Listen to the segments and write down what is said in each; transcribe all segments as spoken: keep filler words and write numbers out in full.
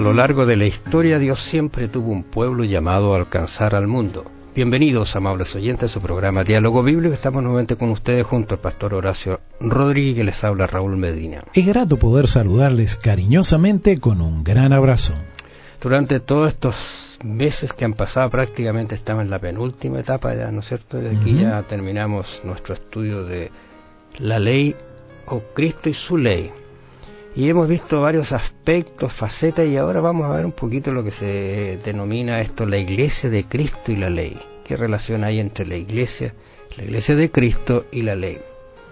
lo largo de la historia, Dios siempre tuvo un pueblo llamado a alcanzar al mundo. Bienvenidos, amables oyentes, a su programa Diálogo Bíblico. Estamos nuevamente con ustedes junto al pastor Horacio Rodríguez, que les habla Raúl Medina. Es grato poder saludarles cariñosamente con un gran abrazo. Durante todos estos meses que han pasado, prácticamente estamos en la penúltima etapa ya, ¿no es cierto? De aquí uh-huh. ya terminamos nuestro estudio de la ley o Cristo y su ley. Y hemos visto varios aspectos, facetas, y ahora vamos a ver un poquito lo que se denomina esto, la iglesia de Cristo y la ley. ¿Qué relación hay entre la iglesia, la iglesia de Cristo y la ley?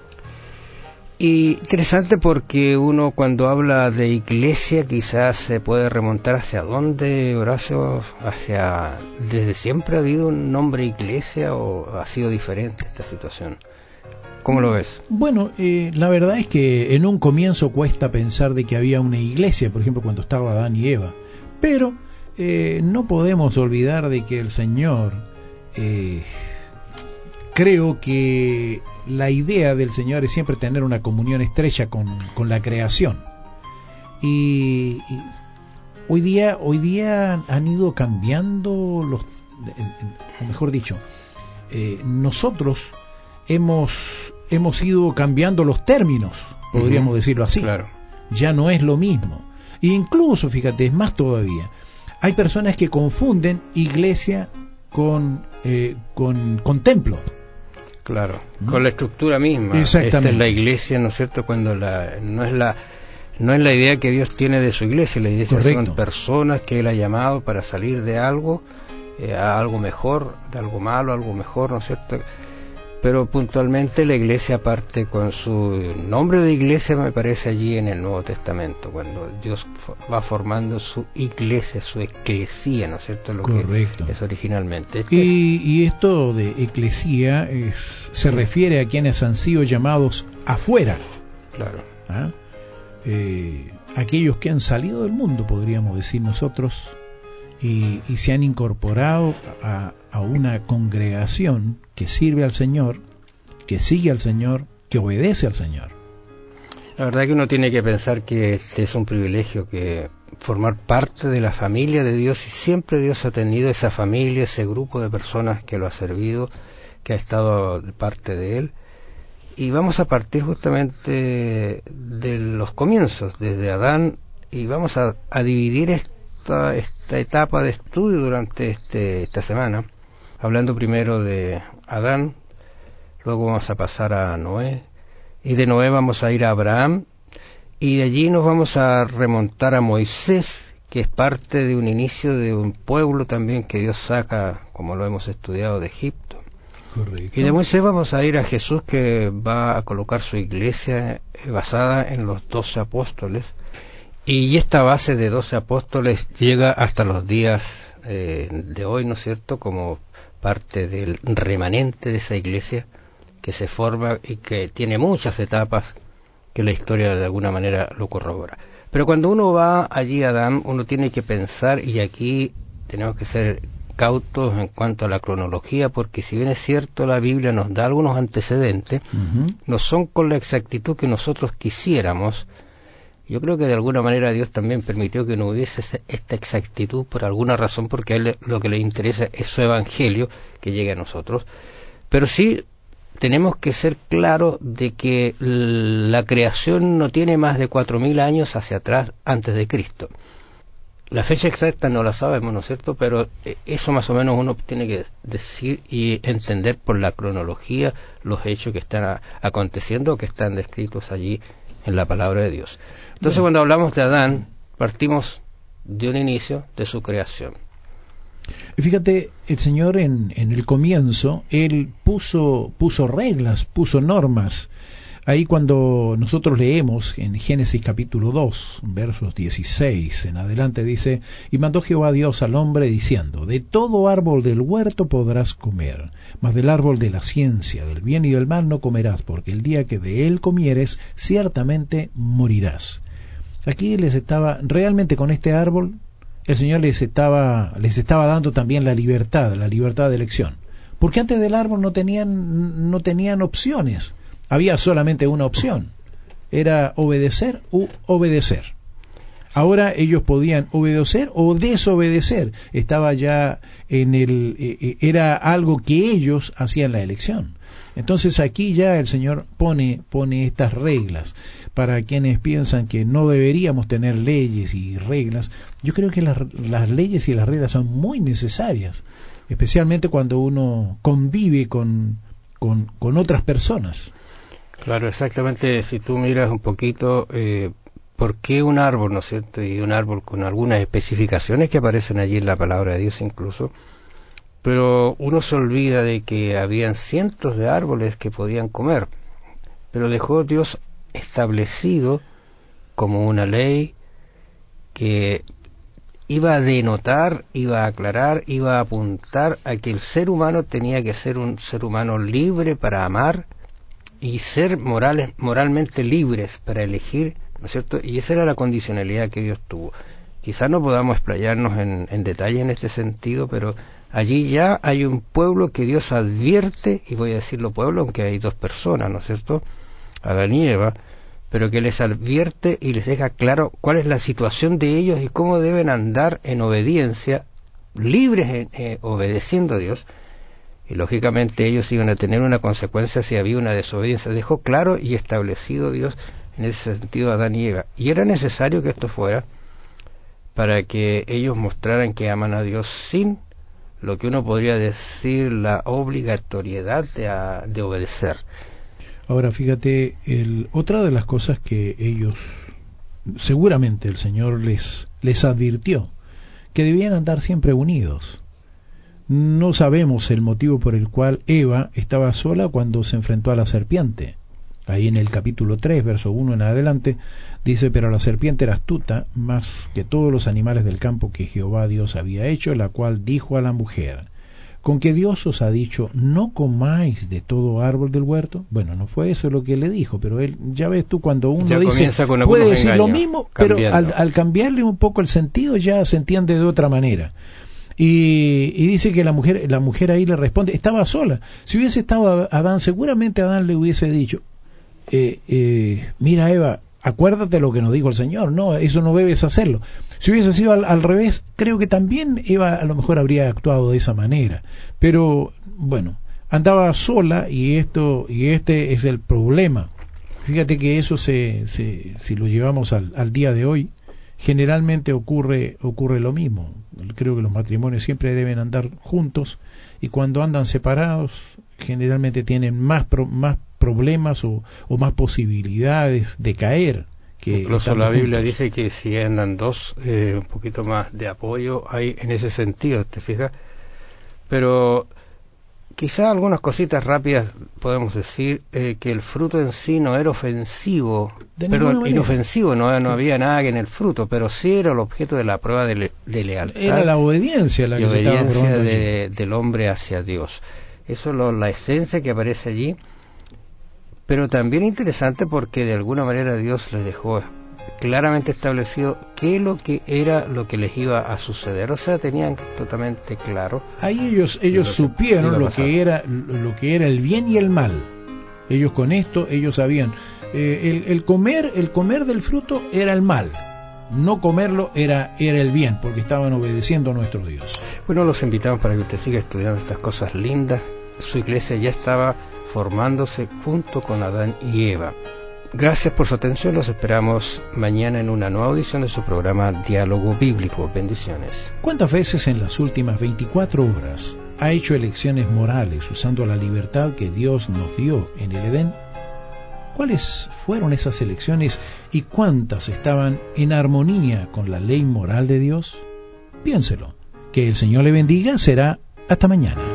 Y interesante porque uno cuando habla de iglesia quizás se puede remontar hacia dónde, Horacio, hacia, ¿desde siempre ha habido un nombre iglesia o ha sido diferente esta situación? ¿Cómo lo ves? Bueno, eh, la verdad es que en un comienzo cuesta pensar de que había una iglesia, por ejemplo, cuando estaba Adán y Eva. Pero eh, no podemos olvidar de que el Señor, eh, creo que la idea del Señor es siempre tener una comunión estrecha con, con la creación. Y, y hoy día, hoy día han ido cambiando los, o mejor dicho, eh, nosotros hemos hemos ido cambiando los términos, podríamos uh-huh. decirlo así. Claro. Ya no es lo mismo. E incluso, fíjate, es más todavía. Hay personas que confunden iglesia con eh, con, con templo. Claro, ¿Mm? Con la estructura misma. Exactamente. Esta es la iglesia, ¿no es cierto? Cuando la no es la no es la idea que Dios tiene de su iglesia. La iglesia Correcto. Son personas que Él ha llamado para salir de algo eh, a algo mejor, de algo malo, algo mejor, ¿no es cierto? Pero puntualmente la iglesia parte con su nombre de iglesia, me parece, allí en el Nuevo Testamento, cuando Dios va formando su iglesia, su eclesía, ¿no es cierto? Lo Correcto. Que es originalmente. Este y, es... y esto de eclesía es, se sí. refiere a quienes han sido llamados afuera. Claro. ¿Ah? Eh, aquellos que han salido del mundo, podríamos decir nosotros, y, y se han incorporado a, a una congregación que sirve al Señor, que sigue al Señor, que obedece al Señor. La verdad que uno tiene que pensar que este es un privilegio, que formar parte de la familia de Dios, y siempre Dios ha tenido esa familia, ese grupo de personas que lo ha servido, que ha estado de parte de Él. Y vamos a partir justamente de los comienzos, desde Adán, y vamos a, a dividir esto Esta, esta etapa de estudio durante este, esta semana, hablando primero de Adán, luego vamos a pasar a Noé, y de Noé vamos a ir a Abraham, y de allí nos vamos a remontar a Moisés, que es parte de un inicio de un pueblo también que Dios saca, como lo hemos estudiado, de Egipto. Correcto. Y de Moisés vamos a ir a Jesús, que va a colocar su iglesia basada en los doce apóstoles. Y esta base de doce apóstoles llega hasta los días eh, de hoy, ¿no es cierto?, como parte del remanente de esa iglesia que se forma y que tiene muchas etapas que la historia de alguna manera lo corrobora. Pero cuando uno va allí a Adán, uno tiene que pensar, y aquí tenemos que ser cautos en cuanto a la cronología, porque si bien es cierto la Biblia nos da algunos antecedentes, uh-huh. no son con la exactitud que nosotros quisiéramos. Yo creo que de alguna manera Dios también permitió que no hubiese esta exactitud por alguna razón, porque a Él lo que le interesa es su evangelio que llegue a nosotros. Pero sí tenemos que ser claros de que la creación no tiene más de cuatro mil años hacia atrás antes de Cristo. La fecha exacta no la sabemos, ¿no es cierto? Pero eso más o menos uno tiene que decir y entender por la cronología los hechos que están aconteciendo o que están descritos allí en la palabra de Dios. Entonces, bueno, cuando hablamos de Adán, partimos de un inicio de su creación. Fíjate, el Señor en, en el comienzo, Él puso, puso reglas, puso normas. Ahí cuando nosotros leemos en Génesis capítulo dos, versos dieciséis en adelante, dice: y mandó Jehová Dios al hombre diciendo: de todo árbol del huerto podrás comer, mas del árbol de la ciencia del bien y del mal no comerás, porque el día que de él comieres ciertamente morirás. Aquí les estaba, realmente con este árbol, el Señor les estaba, les estaba dando también la libertad, la libertad de elección. Porque antes del árbol no tenían, no tenían opciones. Había solamente una opción, era obedecer u obedecer. Ahora ellos podían obedecer o desobedecer. Estaba ya en el, eh, era algo que ellos hacían la elección. Entonces aquí ya el Señor pone, pone estas reglas para quienes piensan que no deberíamos tener leyes y reglas. Yo creo que las, las leyes y las reglas son muy necesarias, especialmente cuando uno convive con, con, con otras personas. Claro, exactamente. Si tú miras un poquito, eh, ¿por qué un árbol, no es cierto? Y un árbol con algunas especificaciones que aparecen allí en la palabra de Dios incluso. Pero uno se olvida de que habían cientos de árboles que podían comer, pero dejó Dios establecido como una ley que iba a denotar, iba a aclarar, iba a apuntar a que el ser humano tenía que ser un ser humano libre para amar y ser morales, moralmente libres para elegir, ¿no es cierto? Y esa era la condicionalidad que Dios tuvo. Quizás no podamos explayarnos en, en detalle en este sentido, pero allí ya hay un pueblo que Dios advierte, y voy a decirlo pueblo, aunque hay dos personas, ¿no es cierto?, Adán y Eva, pero que les advierte y les deja claro cuál es la situación de ellos y cómo deben andar en obediencia, libres en, eh, obedeciendo a Dios, y lógicamente ellos iban a tener una consecuencia si había una desobediencia. Dejó claro y establecido Dios en ese sentido a Adán y Eva, y era necesario que esto fuera para que ellos mostraran que aman a Dios sin lo que uno podría decir la obligatoriedad de, a, de obedecer. Ahora fíjate, el, otra de las cosas que ellos, seguramente el Señor les, les advirtió, que debían andar siempre unidos. No sabemos el motivo por el cual Eva estaba sola cuando se enfrentó a la serpiente. Ahí en el capítulo tres, verso uno en adelante, dice: pero la serpiente era astuta más que todos los animales del campo que Jehová Dios había hecho, la cual dijo a la mujer: ¿con que Dios os ha dicho, no comáis de todo árbol del huerto? Bueno, no fue eso lo que le dijo, pero él, ya ves tú, cuando uno ya dice, puede decir engaños, lo mismo, cambiando. Pero al, al cambiarle un poco el sentido ya se entiende de otra manera. Y, y dice que la mujer, la mujer ahí le responde, estaba sola. Si hubiese estado Adán, seguramente Adán le hubiese dicho, eh, eh, mira Eva, acuérdate lo que nos dijo el Señor, no, eso no debes hacerlo. Si hubiese sido al, al revés, creo que también Eva a lo mejor habría actuado de esa manera. Pero bueno, andaba sola y esto y este es el problema. Fíjate que eso se, se si lo llevamos al, al día de hoy, generalmente ocurre ocurre lo mismo. Creo que los matrimonios siempre deben andar juntos, y cuando andan separados generalmente tienen más pro, más problemas o, o más posibilidades de caer. Que incluso la Biblia juntos. Dice que si andan dos, eh, un poquito más de apoyo hay en ese sentido, ¿te fijas? Pero quizá algunas cositas rápidas podemos decir, eh, que el fruto en sí no era ofensivo, perdón, inofensivo, no, no había nada en el fruto, pero sí era el objeto de la prueba de, le, de lealtad. Era la obediencia la que se estaba probando obediencia de, del hombre hacia Dios. Eso es lo, la esencia que aparece allí. Pero también interesante porque de alguna manera Dios les dejó claramente establecido qué es lo que era lo que les iba a suceder. O sea, tenían totalmente claro. Ahí ellos ellos lo supieron lo que era lo que era el bien y el mal. Ellos con esto ellos sabían eh, el, el comer el comer del fruto era el mal. No comerlo era era el bien, porque estaban obedeciendo a nuestro Dios. Bueno, los invitamos para que usted siga estudiando estas cosas lindas. Su iglesia ya estaba formándose junto con Adán y Eva. Gracias por su atención, los esperamos mañana en una nueva audición de su programa Diálogo Bíblico. Bendiciones. ¿Cuántas veces en las últimas veinticuatro horas ha hecho elecciones morales usando la libertad que Dios nos dio en el Edén? ¿Cuáles fueron esas elecciones y cuántas estaban en armonía con la ley moral de Dios? Piénselo. Que el Señor le bendiga. Será hasta mañana.